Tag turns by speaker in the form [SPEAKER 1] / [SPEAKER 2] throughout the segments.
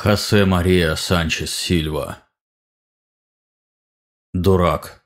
[SPEAKER 1] Хосе Мария Санчес Сильва. Дурак.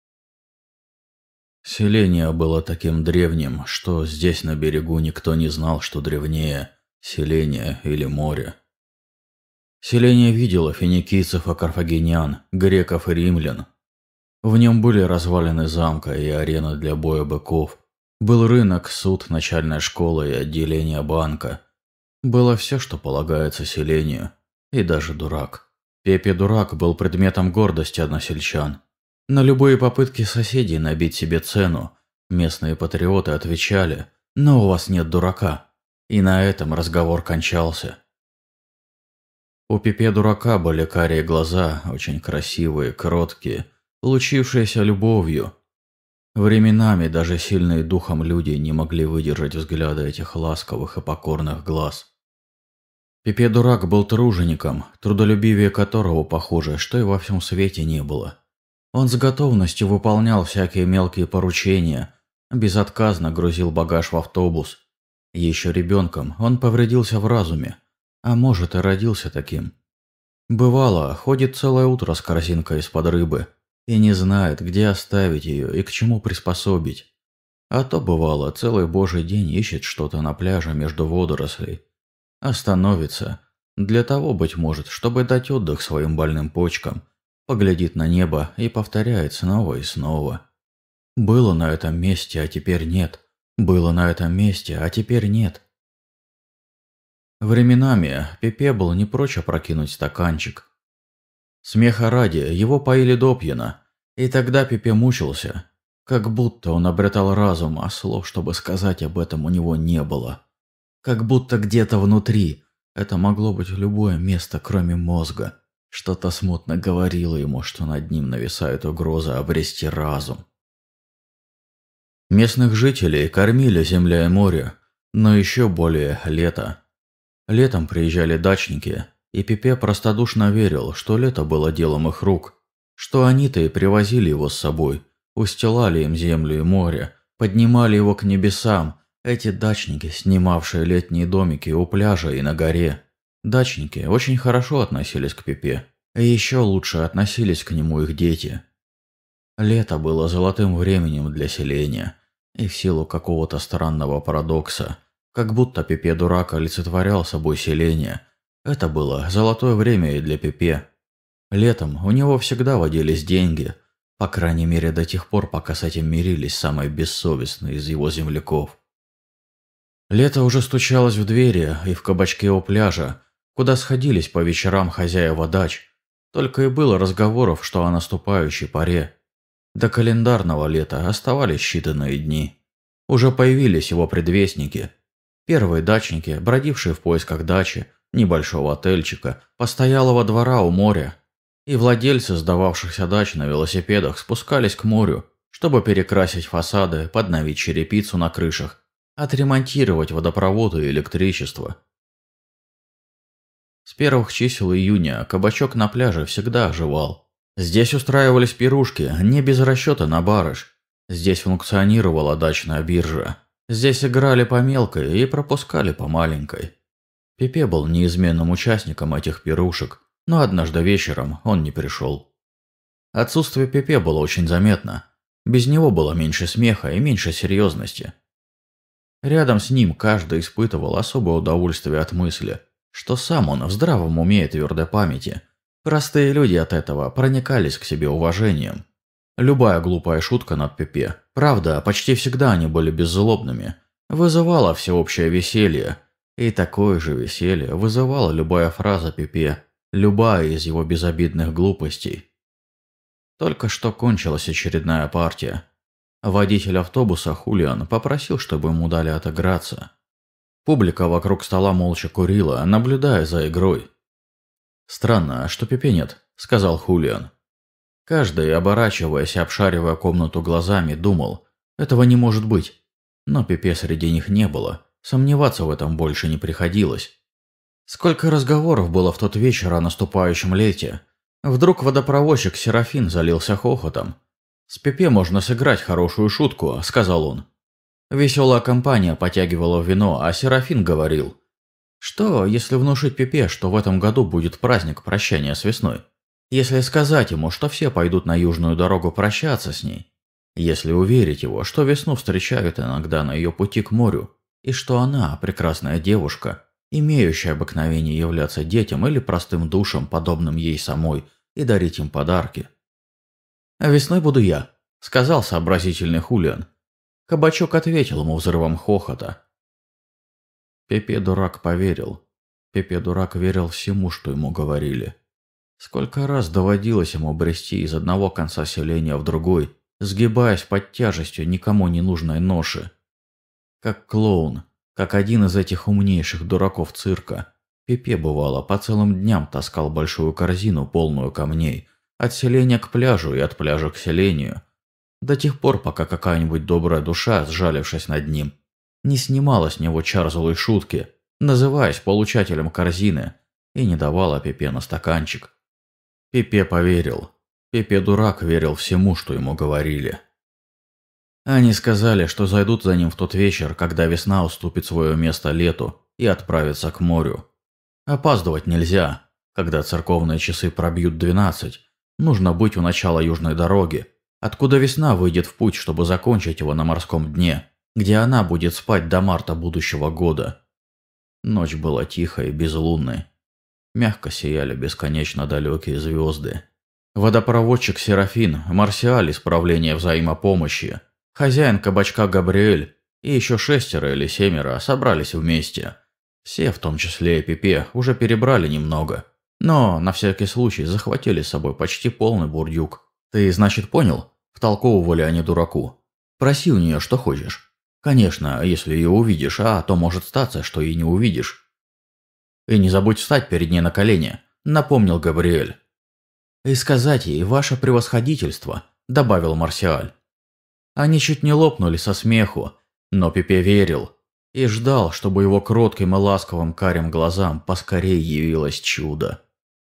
[SPEAKER 1] Селение было таким древним, что здесь на берегу никто не знал, что древнее – селение или море. Селение видело финикийцев и карфагенян, греков и римлян. В нем были развалины замка и арена для боя быков. Был рынок, суд, начальная школа и отделение банка. Было все, что полагается селению, и даже дурак. Пепе Дурак был предметом гордости односельчан. На любые попытки соседей набить себе цену местные патриоты отвечали: «Но у вас нет дурака». И на этом разговор кончался. У Пепе Дурака были карие глаза, очень красивые, кроткие, лучившиеся любовью. Временами даже сильные духом люди не могли выдержать взгляда этих ласковых и покорных глаз. Пепе Дурак был тружеником, трудолюбивее которого, похоже, что и во всем свете не было. Он с готовностью выполнял всякие мелкие поручения, безотказно грузил багаж в автобус. Еще ребенком он повредился в разуме, а может и родился таким. Бывало, ходит целое утро с корзинкой из-под рыбы и не знает, где оставить ее и к чему приспособить. А то бывало, целый божий день ищет что-то на пляже между водорослей. Остановится, для того, быть может, чтобы дать отдых своим больным почкам, поглядит на небо и повторяет снова и снова. Было на этом месте, а теперь нет. Было на этом месте, а теперь нет. Временами Пепе был не прочь опрокинуть стаканчик. Смеха ради его поили до пьяна, и тогда Пепе мучился, как будто он обретал разум, а слов, чтобы сказать об этом, у него не было. Как будто где-то внутри, это могло быть любое место, кроме мозга, что-то смутно говорило ему, что над ним нависает угроза обрести разум. Местных жителей кормили земля и море, но еще более лето. Летом приезжали дачники, и Пепе простодушно верил, что лето было делом их рук, что они-то и привозили его с собой, устилали им землю и море, поднимали его к небесам. Эти дачники, снимавшие летние домики у пляжа и на горе. Дачники очень хорошо относились к Пепе, и еще лучше относились к нему их дети. Лето было золотым временем для селения, и в силу какого-то странного парадокса, как будто Пепе Дурак олицетворял собой селение, это было золотое время и для Пепе. Летом у него всегда водились деньги, по крайней мере до тех пор, пока с этим мирились самые бессовестные из его земляков. Лето уже стучалось в двери и в кабачке у пляжа, куда сходились по вечерам хозяева дач. Только и было разговоров, что о наступающей поре. До календарного лета оставались считанные дни. Уже появились его предвестники. Первые дачники, бродившие в поисках дачи, небольшого отельчика, постоялого двора у моря. И владельцы сдававшихся дач на велосипедах спускались к морю, чтобы перекрасить фасады, подновить черепицу на крышах, отремонтировать водопровод и электричество. С первых чисел июня кабачок на пляже всегда оживал. Здесь устраивались пирушки, не без расчета на барыш. Здесь функционировала дачная биржа. Здесь играли по мелкой и пропускали по маленькой. Пепе был неизменным участником этих пирушек, но однажды вечером он не пришел. Отсутствие Пепе было очень заметно. Без него было меньше смеха и меньше серьезности. Рядом с ним каждый испытывал особое удовольствие от мысли, что сам он в здравом уме и твердой памяти. Простые люди от этого проникались к себе уважением. Любая глупая шутка над Пепе, правда, почти всегда они были беззлобными, вызывала всеобщее веселье, и такое же веселье вызывала любая фраза Пепе, любая из его безобидных глупостей. Только что кончилась очередная партия. Водитель автобуса Хулиан попросил, чтобы ему дали отыграться. Публика вокруг стола молча курила, наблюдая за игрой. «Странно, что Пепе нет», — сказал Хулиан. Каждый, оборачиваясь и обшаривая комнату глазами, думал, этого не может быть. Но Пепе среди них не было, сомневаться в этом больше не приходилось. Сколько разговоров было в тот вечер о наступающем лете. Вдруг водопроводчик Серафин залился хохотом. «С Пепе можно сыграть хорошую шутку», — сказал он. Веселая компания потягивала вино, а Серафин говорил: Что, если внушить Пепе, что в этом году будет праздник прощания с весной? Если сказать ему, что все пойдут на южную дорогу прощаться с ней? Если уверить его, что весну встречают иногда на ее пути к морю, и что она, прекрасная девушка, имеющая обыкновение являться детям или простым душам, подобным ей самой, и дарить им подарки. «А весной буду я», – сказал сообразительный Хулиан. Кабачок ответил ему взрывом хохота. Пепе-дурак поверил. Пепе-дурак верил всему, что ему говорили. Сколько раз доводилось ему брести из одного конца селения в другой, сгибаясь под тяжестью никому не нужной ноши. Как клоун, как один из этих умнейших дураков цирка, Пепе, бывало, по целым дням таскал большую корзину, полную камней, от селения к пляжу и от пляжа к селению, до тех пор, пока какая-нибудь добрая душа, сжалившись над ним, не снимала с него чар злой шутки, называясь получателем корзины, и не давала Пепе на стаканчик. Пепе поверил. Пепе-дурак верил всему, что ему говорили. Они сказали, что зайдут за ним в тот вечер, когда весна уступит свое место лету и отправится к морю. Опаздывать нельзя. Когда церковные часы пробьют 12, нужно быть у начала южной дороги, откуда весна выйдет в путь, чтобы закончить его на морском дне, где она будет спать до марта будущего года. Ночь была тихой и безлунной. Мягко сияли бесконечно далекие звезды. Водопроводчик Серафин, Марсиаль из правления взаимопомощи, хозяин кабачка Габриэль и еще 6 или 7 собрались вместе. Все, в том числе и Пепе, уже перебрали немного, но на всякий случай захватили с собой почти полный бурдюк. «Ты, значит, понял?» – втолковывали они дураку. «Проси у нее, что хочешь. Конечно, если ее увидишь, а то может статься, что и не увидишь. И не забудь встать перед ней на колени», – напомнил Габриэль. «И сказать ей ваше превосходительство», – добавил Марсиаль. Они чуть не лопнули со смеху, но Пепе верил и ждал, чтобы его кротким и ласковым карим глазам поскорее явилось чудо.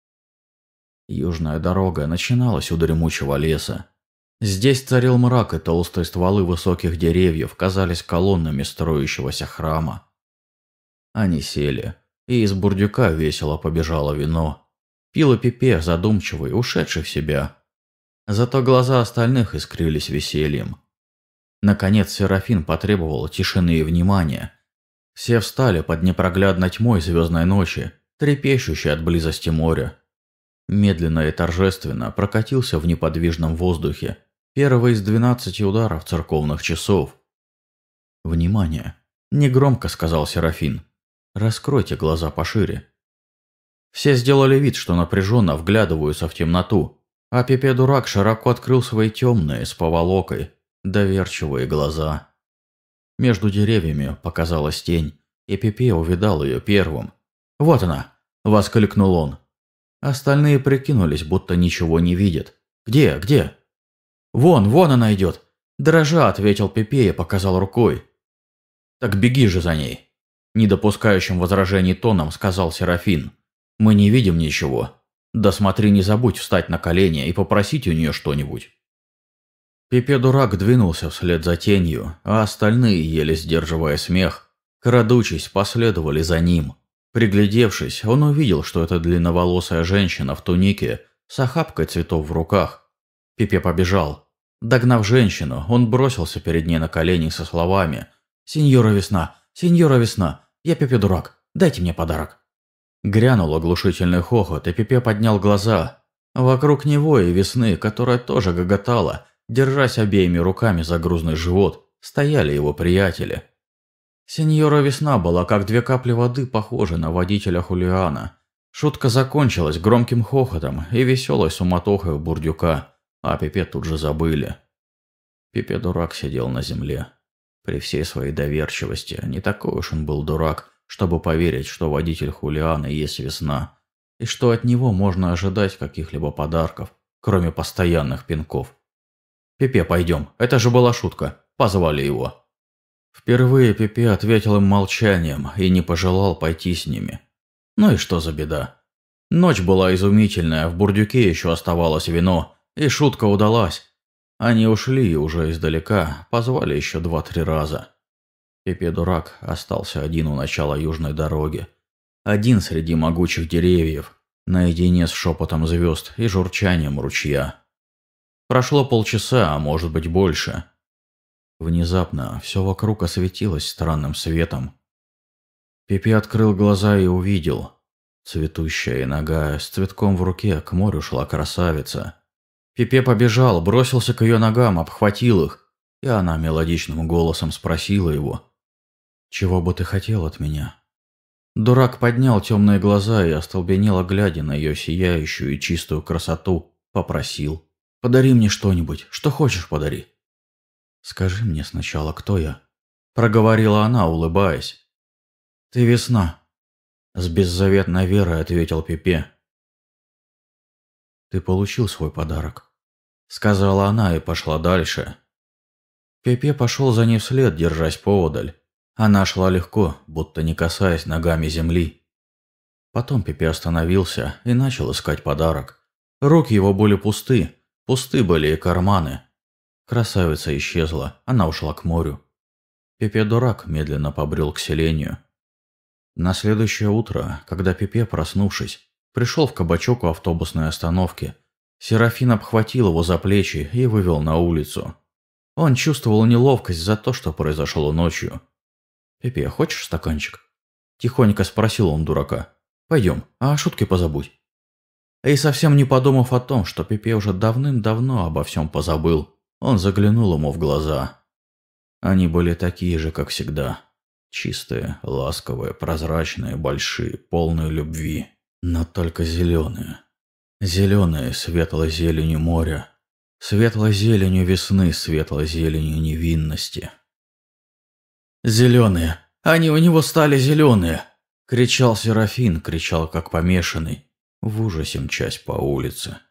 [SPEAKER 1] Южная дорога начиналась у дремучего леса. Здесь царил мрак, и толстые стволы высоких деревьев казались колоннами строящегося храма. Они сели, и из бурдюка весело побежало вино. Пил и Пепе, задумчивый, ушедший в себя. Зато глаза остальных искрились весельем. Наконец Серафин потребовал тишины и внимания. Все встали под непроглядной тьмой звездной ночи, трепещущей от близости моря. Медленно и торжественно прокатился в неподвижном воздухе первый из 12 ударов церковных часов. «Внимание!» – негромко сказал Серафин. «Раскройте глаза пошире». Все сделали вид, что напряженно вглядываются в темноту, а Пепе-дурак широко открыл свои темные, с поволокой, доверчивые глаза. Между деревьями показалась тень, и Пепе увидал ее первым. «Вот она!» – воскликнул он. Остальные прикинулись, будто ничего не видят. «Где? Где?» «Вон она идет!» – дрожа ответил Пепе и показал рукой. «Так беги же за ней!» – не допускающим возражений тоном сказал Серафин. «Мы не видим ничего. Да смотри, не забудь встать на колени и попросить у нее что-нибудь». Пепе-дурак двинулся вслед за тенью, а остальные, еле сдерживая смех, крадучись, последовали за ним. Приглядевшись, он увидел, что это длинноволосая женщина в тунике с охапкой цветов в руках. Пепе побежал. Догнав женщину, он бросился перед ней на колени со словами: «Сеньора Весна, я Пепе-дурак, дайте мне подарок». Грянул оглушительный хохот, и Пепе поднял глаза. Вокруг него и Весны, которая тоже гоготала, держась обеими руками за грузный живот, стояли его приятели. Сеньора Весна была как 2 капли воды похожа на водителя Хулиана. Шутка закончилась громким хохотом и веселой суматохой у бурдюка, а Пепе тут же забыли. Пепе-дурак сидел на земле. При всей своей доверчивости, не такой уж он был дурак, чтобы поверить, что водитель Хулиана есть Весна, и что от него можно ожидать каких-либо подарков, кроме постоянных пинков. «Пепе, пойдем, это же была шутка», – позвали его. Впервые Пепе ответил им молчанием и не пожелал пойти с ними. Ну и что за беда? Ночь была изумительная, в бурдюке еще оставалось вино, и шутка удалась. Они ушли и уже издалека позвали еще 2-3 раза. Пепе-дурак остался один у начала южной дороги, один среди могучих деревьев, наедине с шепотом звезд и журчанием ручья. Прошло полчаса, а может быть больше. Внезапно все вокруг осветилось странным светом. Пепе открыл глаза и увидел. Цветущая нога с цветком в руке к морю шла красавица. Пепе побежал, бросился к ее ногам, обхватил их, и она мелодичным голосом спросила его: «Чего бы ты хотел от меня?» Дурак поднял темные глаза и, остолбенело глядя на ее сияющую и чистую красоту, попросил: «Подари мне что-нибудь, что хочешь подари». «Скажи мне сначала, кто я?» – проговорила она, улыбаясь. «Ты весна», – с беззаветной верой ответил Пепе. «Ты получил свой подарок», – сказала она и пошла дальше. Пепе пошел за ней вслед, держась поодаль. Она шла легко, будто не касаясь ногами земли. Потом Пепе остановился и начал искать подарок. Руки его были пусты, пусты были и карманы. Красавица исчезла, она ушла к морю. Пепе-дурак медленно побрел к селению. На следующее утро, когда Пепе, проснувшись, пришел в кабачок у автобусной остановки, Серафин обхватил его за плечи и вывел на улицу. Он чувствовал неловкость за то, что произошло ночью. «Пепе, хочешь стаканчик?» – тихонько спросил он дурака. «Пойдем, а о шутке позабудь». И совсем не подумав о том, что Пепе уже давным-давно обо всем позабыл, он заглянул ему в глаза. Они были такие же, как всегда. Чистые, ласковые, прозрачные, большие, полные любви. Но только зеленые. Зеленые светлой зеленью моря. Светлой зеленью весны, светлой зеленью невинности. «Зеленые! Они у него стали зеленые!» – кричал Серафин, кричал как помешанный, в ужасе мчась по улице.